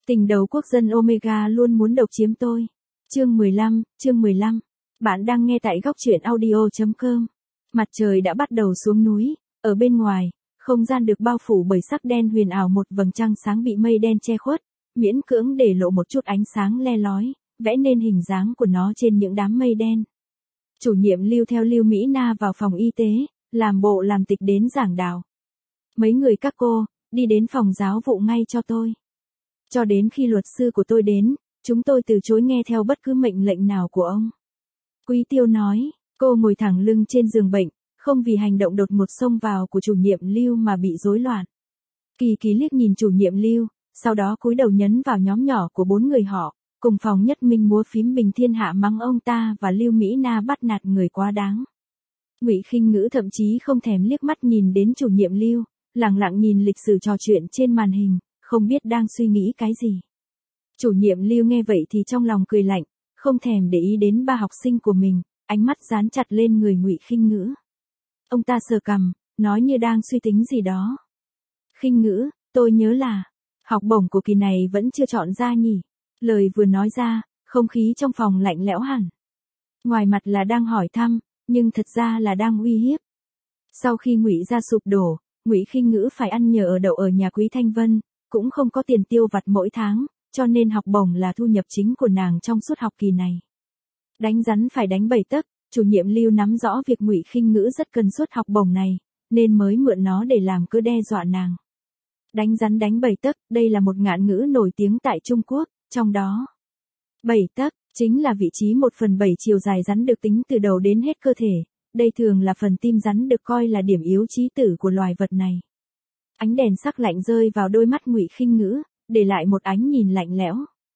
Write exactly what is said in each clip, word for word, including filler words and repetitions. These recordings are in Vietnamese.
Tình đầu quốc dân Omega luôn muốn độc chiếm tôi. Chương mười lăm, chương mười lăm. Bạn đang nghe tại góc truyện audio chấm com. Mặt trời đã bắt đầu xuống núi, ở bên ngoài, không gian được bao phủ bởi sắc đen huyền ảo, một vầng trăng sáng bị mây đen che khuất, miễn cưỡng để lộ một chút ánh sáng le lói, vẽ nên hình dáng của nó trên những đám mây đen. Chủ nhiệm Lưu theo Lưu Mỹ Na vào phòng y tế, làm bộ làm tịch đến giảng đạo. Mấy người các cô, đi đến phòng giáo vụ ngay cho tôi. Cho đến khi luật sư của tôi đến, chúng tôi từ chối nghe theo bất cứ mệnh lệnh nào của ông. Quý Tiêu nói, cô ngồi thẳng lưng trên giường bệnh, không vì hành động đột ngột xông vào của chủ nhiệm Lưu mà bị rối loạn. Kỳ Kỳ liếc nhìn chủ nhiệm Lưu, sau đó cúi đầu nhấn vào nhóm nhỏ của bốn người họ, cùng phòng Nhất Minh múa phím bình thiên hạ mắng ông ta và Lưu Mỹ Na bắt nạt người quá đáng. Ngụy Khinh Ngữ thậm chí không thèm liếc mắt nhìn đến chủ nhiệm Lưu, lặng lặng nhìn lịch sử trò chuyện trên màn hình, không biết đang suy nghĩ cái gì. Chủ nhiệm Lưu nghe vậy thì trong lòng cười lạnh, không thèm để ý đến ba học sinh của mình, ánh mắt dán chặt lên người Ngụy Khinh Ngữ. Ông ta sờ cằm, nói như đang suy tính gì đó. Khinh Ngữ, tôi nhớ là, học bổng của kỳ này vẫn chưa chọn ra nhỉ. Lời vừa nói ra, không khí trong phòng lạnh lẽo hẳn. Ngoài mặt là đang hỏi thăm, nhưng thật ra là đang uy hiếp. Sau khi Ngụy gia sụp đổ, Ngụy Khinh Ngữ phải ăn nhờ ở đậu ở nhà Quý Thanh Vân, cũng không có tiền tiêu vặt mỗi tháng, cho nên học bổng là thu nhập chính của nàng trong suốt học kỳ này. Đánh rắn phải đánh bảy tấc, chủ nhiệm Lưu nắm rõ việc Ngụy Khinh Ngữ rất cần suất học bổng này, nên mới mượn nó để làm cớ đe dọa nàng. Đánh rắn đánh bảy tấc, đây là một ngạn ngữ nổi tiếng tại Trung Quốc, trong đó bảy tấc chính là vị trí một phần bảy chiều dài rắn được tính từ đầu đến hết cơ thể. Đây thường là phần tim rắn, được coi là điểm yếu chí tử của loài vật này. Ánh đèn sắc lạnh rơi vào đôi mắt Ngụy Khinh Ngữ, để lại một ánh nhìn lạnh lẽo.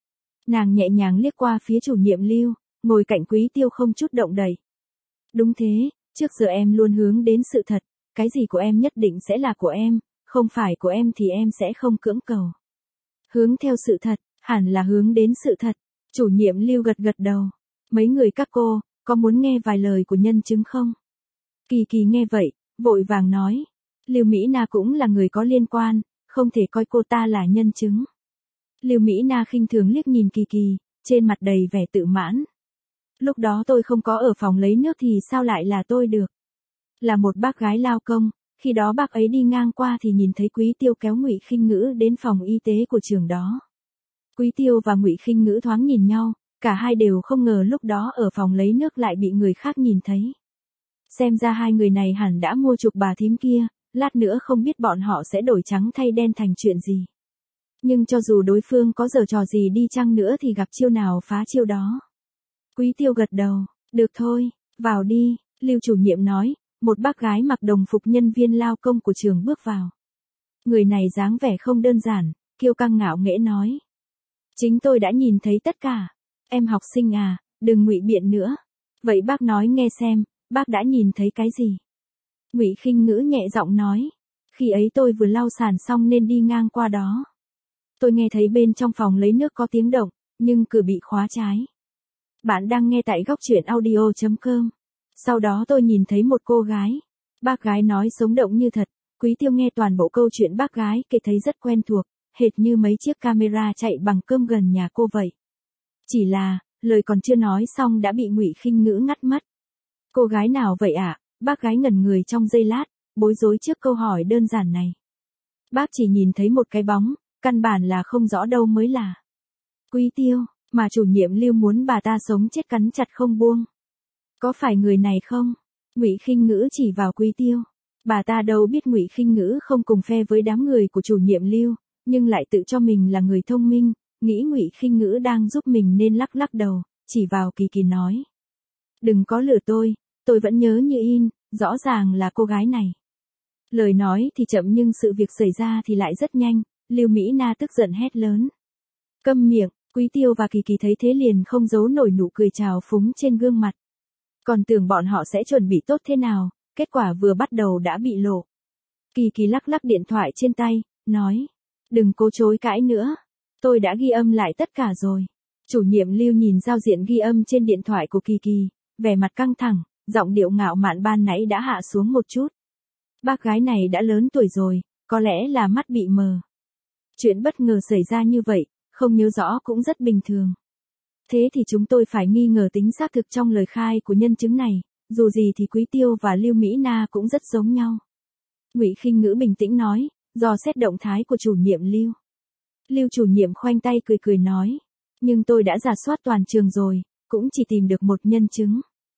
Nàng nhẹ nhàng liếc qua phía chủ nhiệm Lưu, ngồi cạnh Quý Tiêu không chút động đậy. Đúng thế, trước giờ em luôn hướng đến sự thật, cái gì của em nhất định sẽ là của em, không phải của em thì em sẽ không cưỡng cầu. Hướng theo sự thật, hẳn là hướng đến sự thật. Chủ nhiệm Lưu gật gật đầu. Mấy người các cô, có muốn nghe vài lời của nhân chứng không? Kỳ Kỳ nghe vậy, vội vàng nói. Lưu Mỹ Na cũng là người có liên quan, không thể coi cô ta là nhân chứng. Lưu Mỹ Na khinh thường liếc nhìn Kỳ Kỳ, trên mặt đầy vẻ tự mãn. Lúc đó tôi không có ở phòng lấy nước thì sao lại là tôi được? Là một bác gái lao công, khi đó bác ấy đi ngang qua thì nhìn thấy Quý Tiêu kéo Ngụy Khinh Ngữ đến phòng y tế của trường đó. Quý Tiêu và Ngụy Khinh Ngữ thoáng nhìn nhau, cả hai đều không ngờ lúc đó ở phòng lấy nước lại bị người khác nhìn thấy. Xem ra hai người này hẳn đã mua chuộc bà thím kia, lát nữa không biết bọn họ sẽ đổi trắng thay đen thành chuyện gì. Nhưng cho dù đối phương có giở trò gì đi chăng nữa thì gặp chiêu nào phá chiêu đó. Quý Tiêu gật đầu, được thôi, vào đi, Lưu chủ nhiệm nói, một bác gái mặc đồng phục nhân viên lao công của trường bước vào. Người này dáng vẻ không đơn giản, kiêu căng ngạo nghễ nói. Chính tôi đã nhìn thấy tất cả. Em học sinh à, đừng ngụy biện nữa. Vậy bác nói nghe xem, bác đã nhìn thấy cái gì? Ngụy Khinh Ngữ nhẹ giọng nói. Khi ấy tôi vừa lau sàn xong nên đi ngang qua đó. Tôi nghe thấy bên trong phòng lấy nước có tiếng động, nhưng cửa bị khóa trái. Bạn đang nghe tại góc truyện audio chấm com. Sau đó tôi nhìn thấy một cô gái. Bác gái nói sống động như thật. Quý Tiêu nghe toàn bộ câu chuyện bác gái kể thấy rất quen thuộc, hệt như mấy chiếc camera chạy bằng cơm gần nhà cô vậy. Chỉ là, lời còn chưa nói xong đã bị Ngụy Khinh Ngữ ngắt mất. Cô gái nào vậy ạ? À? Bác gái ngẩn người trong giây lát, bối rối trước câu hỏi đơn giản này. Bác chỉ nhìn thấy một cái bóng, căn bản là không rõ đâu mới là. Quý Tiêu, mà chủ nhiệm Lưu muốn bà ta sống chết cắn chặt không buông. Có phải người này không? Ngụy Khinh Ngữ chỉ vào Quý Tiêu. Bà ta đâu biết Ngụy Khinh Ngữ không cùng phe với đám người của chủ nhiệm Lưu, nhưng lại tự cho mình là người thông minh, nghĩ Ngụy Khinh Ngữ đang giúp mình nên lắc lắc đầu, chỉ vào Kỳ Kỳ nói. Đừng có lừa tôi, tôi vẫn nhớ như in, rõ ràng là cô gái này. Lời nói thì chậm nhưng sự việc xảy ra thì lại rất nhanh, Lưu Mỹ Na tức giận hét lớn. Câm miệng, Quý Tiêu và Kỳ Kỳ thấy thế liền không giấu nổi nụ cười trào phúng trên gương mặt. Còn tưởng bọn họ sẽ chuẩn bị tốt thế nào, kết quả vừa bắt đầu đã bị lộ. Kỳ Kỳ lắc lắc điện thoại trên tay, nói. Đừng cố chối cãi nữa. Tôi đã ghi âm lại tất cả rồi. Chủ nhiệm Lưu nhìn giao diện ghi âm trên điện thoại của Kỳ Kỳ, vẻ mặt căng thẳng, giọng điệu ngạo mạn ban nãy đã hạ xuống một chút. Bác gái này đã lớn tuổi rồi, có lẽ là mắt bị mờ. Chuyện bất ngờ xảy ra như vậy, không nhớ rõ cũng rất bình thường. Thế thì chúng tôi phải nghi ngờ tính xác thực trong lời khai của nhân chứng này, dù gì thì Quý Tiêu và Lưu Mỹ Na cũng rất giống nhau. Ngụy Khinh Ngữ bình tĩnh nói, dò xét động thái của chủ nhiệm Lưu. Lưu chủ nhiệm khoanh tay cười cười nói, nhưng tôi đã rà soát toàn trường rồi, cũng chỉ tìm được một nhân chứng.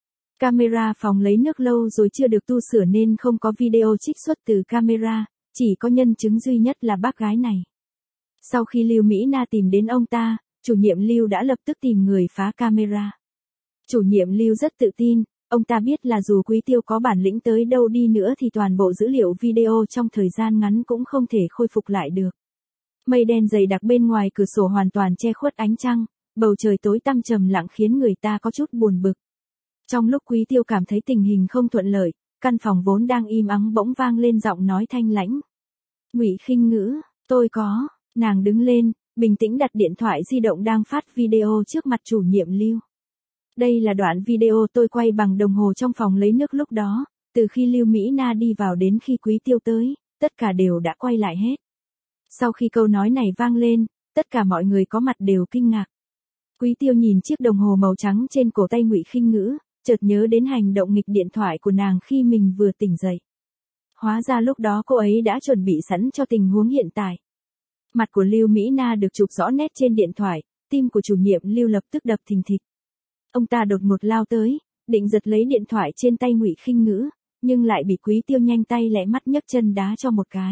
Camera phòng lấy nước lâu rồi chưa được tu sửa nên không có video trích xuất từ camera, chỉ có nhân chứng duy nhất là bác gái này. Sau khi Lưu Mỹ Na tìm đến ông ta, chủ nhiệm Lưu đã lập tức tìm người phá camera. Chủ nhiệm Lưu rất tự tin, ông ta biết là dù Quý Tiêu có bản lĩnh tới đâu đi nữa thì toàn bộ dữ liệu video trong thời gian ngắn cũng không thể khôi phục lại được. Mây đen dày đặc bên ngoài cửa sổ hoàn toàn che khuất ánh trăng, bầu trời tối tăm trầm lặng khiến người ta có chút buồn bực. Trong lúc Quý Tiêu cảm thấy tình hình không thuận lợi, căn phòng vốn đang im ắng bỗng vang lên giọng nói thanh lãnh. Ngụy Khinh Ngữ, tôi có, nàng đứng lên, bình tĩnh đặt điện thoại di động đang phát video trước mặt chủ nhiệm Lưu. Đây là đoạn video tôi quay bằng đồng hồ trong phòng lấy nước lúc đó, từ khi Lưu Mỹ Na đi vào đến khi Quý Tiêu tới, tất cả đều đã quay lại hết. Sau khi câu nói này vang lên, tất cả mọi người có mặt đều kinh ngạc. Quý Tiêu nhìn chiếc đồng hồ màu trắng trên cổ tay Ngụy Khinh Ngữ, chợt nhớ đến hành động nghịch điện thoại của nàng khi mình vừa tỉnh dậy. Hóa ra lúc đó cô ấy đã chuẩn bị sẵn cho tình huống hiện tại. Mặt của Lưu Mỹ Na được chụp rõ nét trên điện thoại, tim của chủ nhiệm Lưu lập tức đập thình thịch. Ông ta đột ngột lao tới, định giật lấy điện thoại trên tay Ngụy Khinh Ngữ, nhưng lại bị Quý Tiêu nhanh tay lẹ mắt nhấc chân đá cho một cái.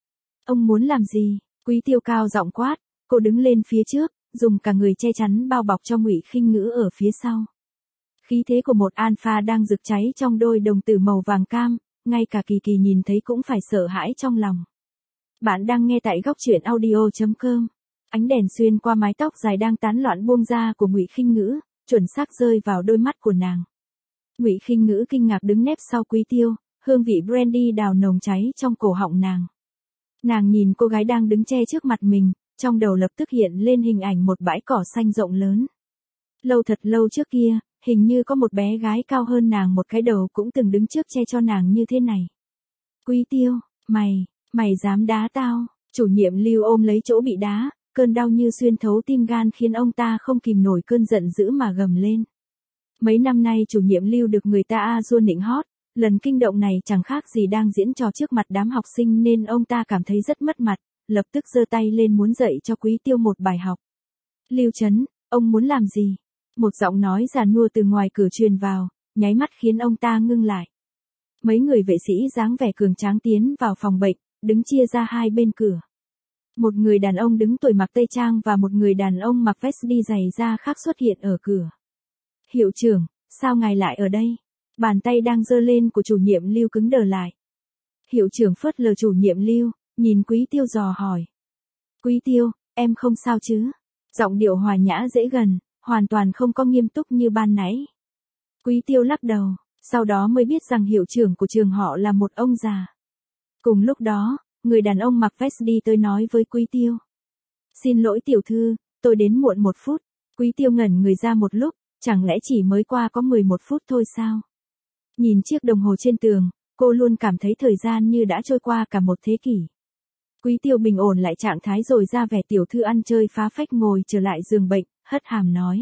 Ông muốn làm gì? Quý Tiêu cao giọng quát, cô đứng lên phía trước, dùng cả người che chắn bao bọc cho Ngụy Khinh Ngữ ở phía sau. Khí thế của một alpha đang rực cháy trong đôi đồng tử màu vàng cam, ngay cả Kỳ Kỳ nhìn thấy cũng phải sợ hãi trong lòng. Bạn đang nghe tại góc truyện audio chấm com. Ánh đèn xuyên qua mái tóc dài đang tán loạn buông ra của Ngụy Khinh Ngữ, chuẩn xác rơi vào đôi mắt của nàng. Ngụy Khinh Ngữ kinh ngạc đứng nép sau Quý Tiêu, hương vị brandy đào nồng cháy trong cổ họng nàng. Nàng nhìn cô gái đang đứng che trước mặt mình, trong đầu lập tức hiện lên hình ảnh một bãi cỏ xanh rộng lớn. Lâu thật lâu trước kia, hình như có một bé gái cao hơn nàng một cái đầu cũng từng đứng trước che cho nàng như thế này. Quý Tiêu, mày, mày dám đá tao? Chủ nhiệm Lưu ôm lấy chỗ bị đá, cơn đau như xuyên thấu tim gan khiến ông ta không kìm nổi cơn giận dữ mà gầm lên. Mấy năm nay chủ nhiệm Lưu được người ta a dua nịnh hót, lần kinh động này chẳng khác gì đang diễn trò trước mặt đám học sinh nên ông ta cảm thấy rất mất mặt, lập tức giơ tay lên muốn dạy cho Quý Tiêu một bài học. Lưu Chấn, ông muốn làm gì? Một giọng nói già nua từ ngoài cửa truyền vào, nháy mắt khiến ông ta ngưng lại. Mấy người vệ sĩ dáng vẻ cường tráng tiến vào phòng bệnh, đứng chia ra hai bên cửa. Một người đàn ông đứng tuổi mặc tây trang và một người đàn ông mặc vest đi giày da khác xuất hiện ở cửa. Hiệu trưởng, sao ngài lại ở đây? Bàn tay đang giơ lên của chủ nhiệm Lưu cứng đờ lại. Hiệu trưởng phớt lờ chủ nhiệm Lưu, nhìn Quý Tiêu dò hỏi. Quý Tiêu, em không sao chứ? Giọng điệu hòa nhã dễ gần, hoàn toàn không có nghiêm túc như ban nãy. Quý Tiêu lắc đầu, sau đó mới biết rằng hiệu trưởng của trường họ là một ông già. Cùng lúc đó, người đàn ông mặc vest đi tới nói với Quý Tiêu. Xin lỗi tiểu thư, tôi đến muộn một phút. Quý Tiêu ngẩn người ra một lúc, chẳng lẽ chỉ mới qua có mười một phút thôi sao? Nhìn chiếc đồng hồ trên tường, cô luôn cảm thấy thời gian như đã trôi qua cả một thế kỷ. Quý Tiêu bình ổn lại trạng thái rồi ra vẻ tiểu thư ăn chơi phá phách ngồi trở lại giường bệnh, hất hàm nói.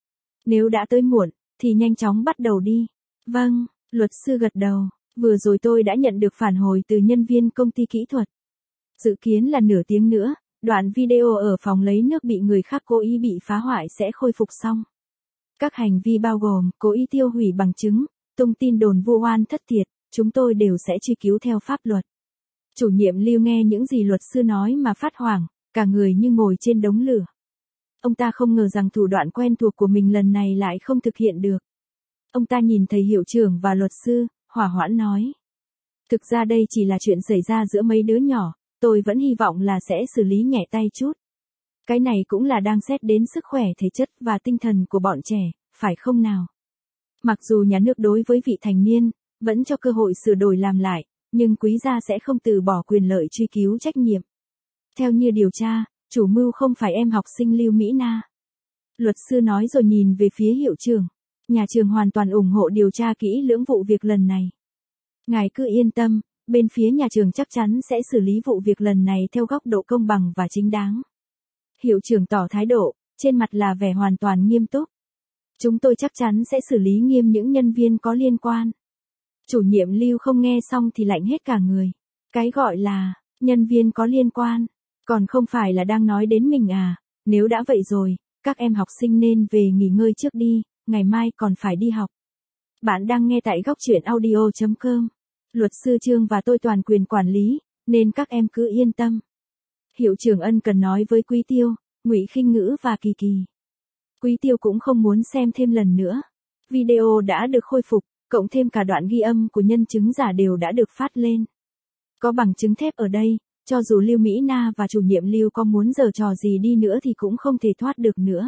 Nếu đã tới muộn, thì nhanh chóng bắt đầu đi. Vâng, luật sư gật đầu, vừa rồi tôi đã nhận được phản hồi từ nhân viên công ty kỹ thuật. Dự kiến là nửa tiếng nữa, đoạn video ở phòng lấy nước bị người khác cố ý bị phá hoại sẽ khôi phục xong. Các hành vi bao gồm cố ý tiêu hủy bằng chứng, tung tin đồn vu oan thất thiệt, chúng tôi đều sẽ truy cứu theo pháp luật. Chủ nhiệm Lưu nghe những gì luật sư nói mà phát hoảng, cả người như ngồi trên đống lửa. Ông ta không ngờ rằng thủ đoạn quen thuộc của mình lần này lại không thực hiện được. Ông ta nhìn thầy hiệu trưởng và luật sư, hỏa hoãn nói. Thực ra đây chỉ là chuyện xảy ra giữa mấy đứa nhỏ, tôi vẫn hy vọng là sẽ xử lý nhẹ tay chút. Cái này cũng là đang xét đến sức khỏe thể chất và tinh thần của bọn trẻ, phải không nào? Mặc dù nhà nước đối với vị thành niên, vẫn cho cơ hội sửa đổi làm lại, nhưng quý gia sẽ không từ bỏ quyền lợi truy cứu trách nhiệm. Theo như điều tra, chủ mưu không phải em học sinh Lưu Mỹ Na. Luật sư nói rồi nhìn về phía hiệu trưởng. Nhà trường hoàn toàn ủng hộ điều tra kỹ lưỡng vụ việc lần này. Ngài cứ yên tâm, bên phía nhà trường chắc chắn sẽ xử lý vụ việc lần này theo góc độ công bằng và chính đáng. Hiệu trưởng tỏ thái độ, trên mặt là vẻ hoàn toàn nghiêm túc. Chúng tôi chắc chắn sẽ xử lý nghiêm những nhân viên có liên quan. Chủ nhiệm Lưu không nghe xong thì lạnh hết cả người. Cái gọi là, nhân viên có liên quan, còn không phải là đang nói đến mình à, nếu đã vậy rồi, các em học sinh nên về nghỉ ngơi trước đi, ngày mai còn phải đi học. Bạn đang nghe tại góc truyện audio chấm com. Luật sư Trương và tôi toàn quyền quản lý, nên các em cứ yên tâm. Hiệu trưởng ân cần nói với Quý Tiêu, Ngụy Khinh Ngữ và Kỳ Kỳ. Quý Tiêu cũng không muốn xem thêm lần nữa. Video đã được khôi phục, cộng thêm cả đoạn ghi âm của nhân chứng giả đều đã được phát lên. Có bằng chứng thép ở đây, cho dù Lưu Mỹ Na và chủ nhiệm Lưu có muốn giở trò gì đi nữa thì cũng không thể thoát được nữa.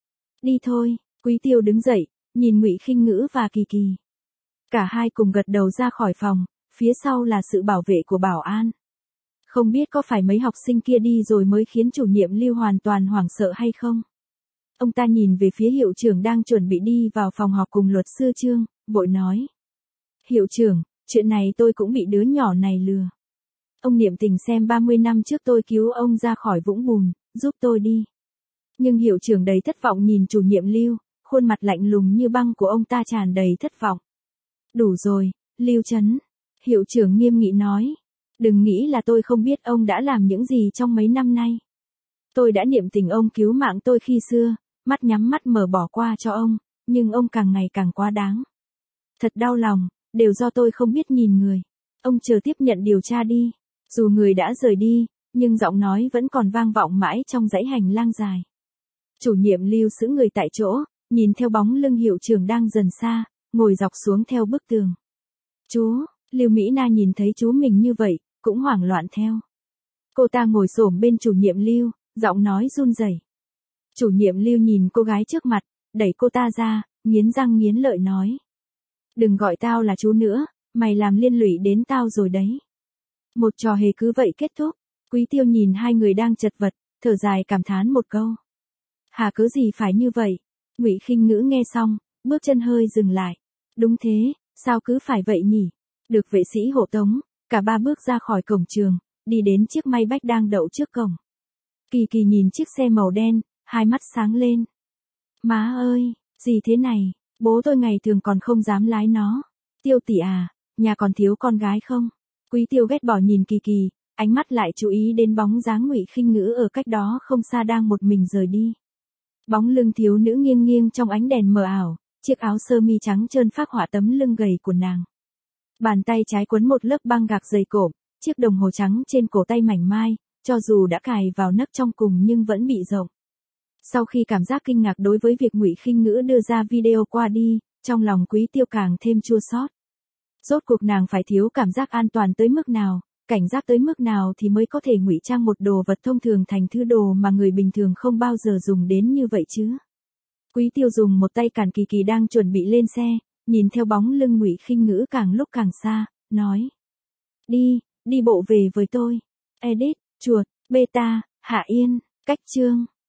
Đi thôi, Quý Tiêu đứng dậy, nhìn Ngụy Khinh Ngữ và Kỳ Kỳ. Cả hai cùng gật đầu ra khỏi phòng, phía sau là sự bảo vệ của bảo an. Không biết có phải mấy học sinh kia đi rồi mới khiến chủ nhiệm Lưu hoàn toàn hoảng sợ hay không? Ông ta nhìn về phía hiệu trưởng đang chuẩn bị đi vào phòng họp cùng luật sư Trương, vội nói. Hiệu trưởng, chuyện này tôi cũng bị đứa nhỏ này lừa. Ông niệm tình xem ba mươi năm trước tôi cứu ông ra khỏi vũng bùn, giúp tôi đi. Nhưng hiệu trưởng đầy thất vọng nhìn chủ nhiệm Lưu, khuôn mặt lạnh lùng như băng của ông ta tràn đầy thất vọng. Đủ rồi, Lưu Trấn. Hiệu trưởng nghiêm nghị nói. Đừng nghĩ là tôi không biết ông đã làm những gì trong mấy năm nay. Tôi đã niệm tình ông cứu mạng tôi khi xưa, mắt nhắm mắt mở bỏ qua cho ông, nhưng ông càng ngày càng quá đáng. Thật đau lòng, đều do tôi không biết nhìn người. Ông chờ tiếp nhận điều tra đi. Dù người đã rời đi, nhưng giọng nói vẫn còn vang vọng mãi trong dãy hành lang dài. Chủ nhiệm Lưu sững người tại chỗ, nhìn theo bóng lưng hiệu trưởng đang dần xa, ngồi dọc xuống theo bức tường. Chú, Lưu Mỹ Na nhìn thấy chú mình như vậy, cũng hoảng loạn theo. Cô ta ngồi xổm bên chủ nhiệm Lưu, giọng nói run rẩy. Chủ nhiệm Lưu nhìn cô gái trước mặt, đẩy cô ta ra, nghiến răng nghiến lợi nói. Đừng gọi tao là chú nữa, mày làm liên lụy đến tao rồi đấy. Một trò hề cứ vậy kết thúc. Quý Tiêu nhìn hai người đang chật vật, thở dài cảm thán một câu. Hà cớ gì phải như vậy? Ngụy Khinh Ngữ nghe xong, bước chân hơi dừng lại. Đúng thế, sao cứ phải vậy nhỉ? Được vệ sĩ hộ tống, cả ba bước ra khỏi cổng trường, đi đến chiếc may bách đang đậu trước cổng. Kỳ Kỳ nhìn chiếc xe màu đen, hai mắt sáng lên. Má ơi, gì thế này, bố tôi ngày thường còn không dám lái nó. Tiêu tỷ à, nhà còn thiếu con gái không? Quý Tiêu ghét bỏ nhìn Kỳ Kỳ, ánh mắt lại chú ý đến bóng dáng Ngụy Khinh Ngữ ở cách đó không xa đang một mình rời đi. Bóng lưng thiếu nữ nghiêng nghiêng trong ánh đèn mờ ảo, chiếc áo sơ mi trắng trơn phác họa tấm lưng gầy của nàng. Bàn tay trái quấn một lớp băng gạc dày cộm, chiếc đồng hồ trắng trên cổ tay mảnh mai, cho dù đã cài vào nấc trong cùng nhưng vẫn bị rộng. Sau khi cảm giác kinh ngạc đối với việc Ngụy Khinh Ngữ đưa ra video qua đi, trong lòng Quý Tiêu càng thêm chua xót. Rốt cuộc nàng phải thiếu cảm giác an toàn tới mức nào, cảnh giác tới mức nào thì mới có thể ngụy trang một đồ vật thông thường thành thứ đồ mà người bình thường không bao giờ dùng đến như vậy chứ. Quý Tiêu dùng một tay cản Kỳ Kỳ đang chuẩn bị lên xe, nhìn theo bóng lưng Ngụy Khinh Ngữ càng lúc càng xa, nói. Đi, đi bộ về với tôi. Edit, chuột, beta, Hạ Yên, cách chương.